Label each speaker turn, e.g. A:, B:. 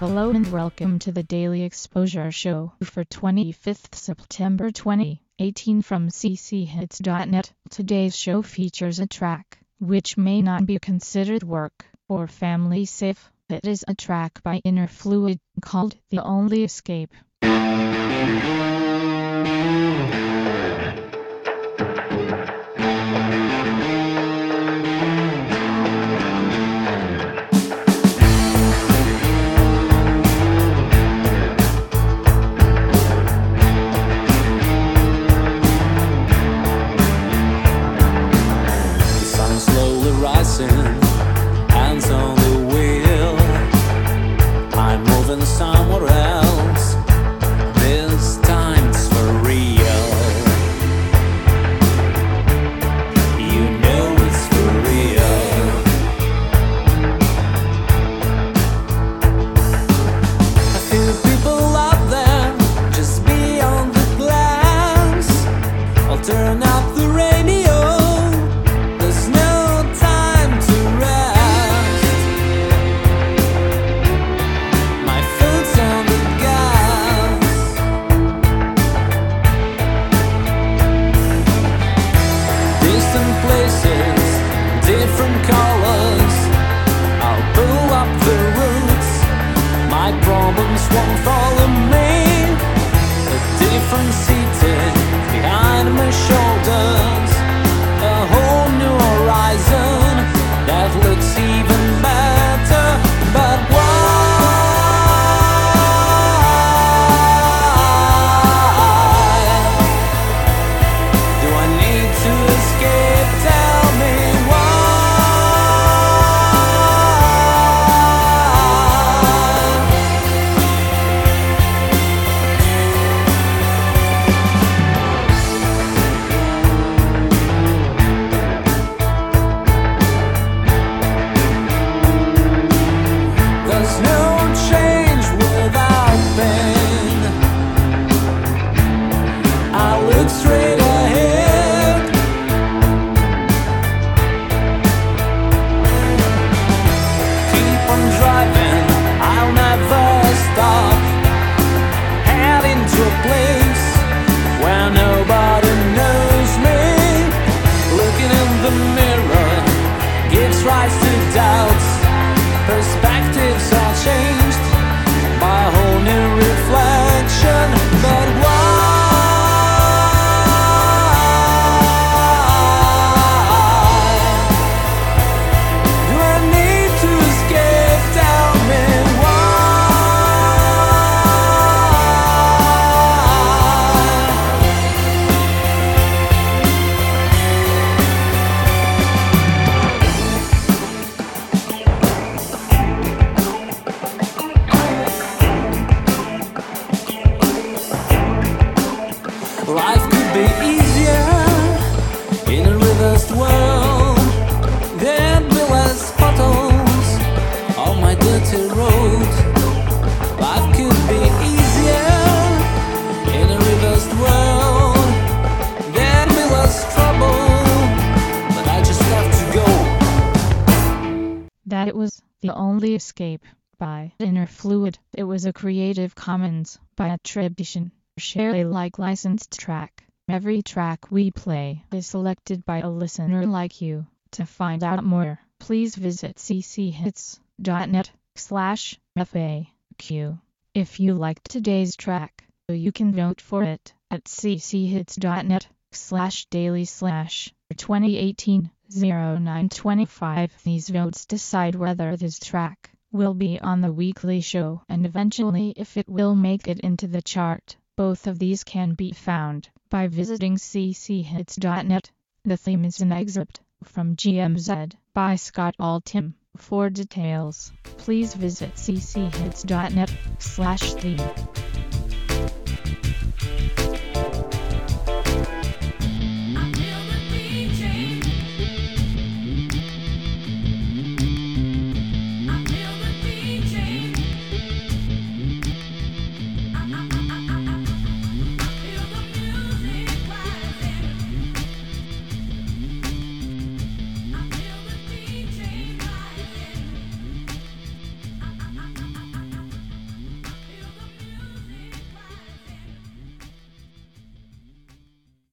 A: Hello and welcome to the Daily Exposure Show for 25th September 2018 from cchits.net. Today's show features a track which may not be considered work or family safe. It is a track by Inner Fluid called The Only Escape.
B: Hands on the wheel, I'm moving somewhere else. This time it's for real. You know it's for real. A few people out there just beyond the glance. I'll turn up the radio. There's no time to rest. My foot's on the gas. Distant places, different colors. I'll pull up the roots. My problems won't follow me. A different seating behind my shoulders. A whole new horizon that looks even better. But why do I need to escape? Tell me why. There's no change without pain. I look straight ahead. Keep on driving, I'll never stop. Heading to a place where nobody knows me. Looking in the mirror gives rise to doubts. Perspectives are changed by a whole new reflection. But why do I need to escape? Tell me why. Life could be easier in a reversed world. There'd be less potholes on my dirty road. Life could be easier in a reversed world. There'd be less trouble, but I just have to go.
A: That was The Only Escape by Inner Fluid. It was a Creative Commons by attribution, share Alike licensed track. Every track we play is selected by a listener like you. To find out more, please visit cchits.net/FAQ. If you liked today's track, you can vote for it at cchits.net/daily/2018-0925. These votes decide whether this track will be on the weekly show and eventually if it will make it into the chart. Both of these can be found by visiting cchits.net. The theme is an excerpt from GMZ by Scott Altham. For details, please visit cchits.net/theme.